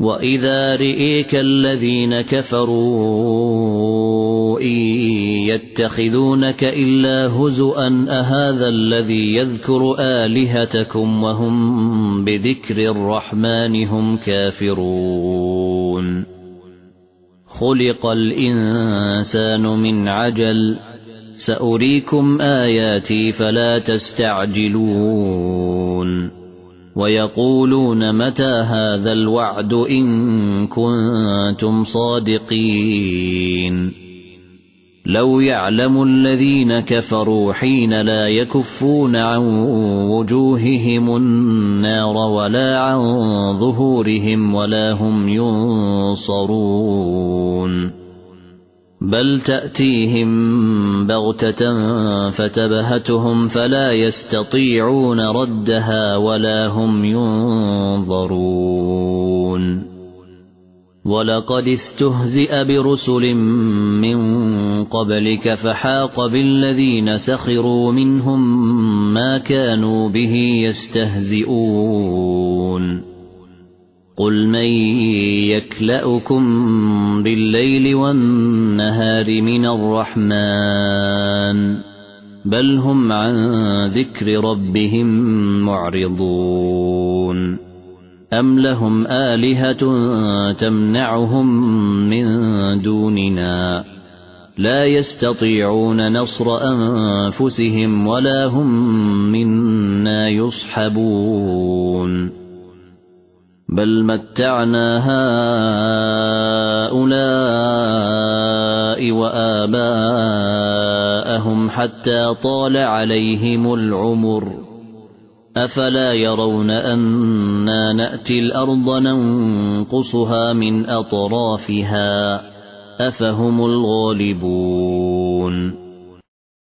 وإذا رئيك الذين كفروا إن يتخذونك إلا هزؤا أهذا الذي يذكر آلهتكم وهم بذكر الرحمن هم كافرون خلق الإنسان من عجل سأريكم آياتي فلا تستعجلون ويقولون متى هذا الوعد إن كنتم صادقين لو يعلم الذين كفروا حين لا يكفون عن وجوههم النار ولا عن ظهورهم ولا هم ينصرون بل تأتيهم بغتة فتبهتهم فلا يستطيعون ردها ولا هم ينظرون ولقد استهزئ برسل من قبلك فحاق بالذين سخروا منهم ما كانوا به يستهزئون قل من يكلأكم بالليل والنهار من الرحمن بل هم عن ذكر ربهم معرضون أم لهم آلهة تمنعهم من دوننا لا يستطيعون نصر أنفسهم ولا هم منا يصحبون بل متعنا هؤلاء وآباءهم حتى طال عليهم العمر أفلا يرون أنا نأتي الأرض ننقصها من أطرافها أفهم الغالبون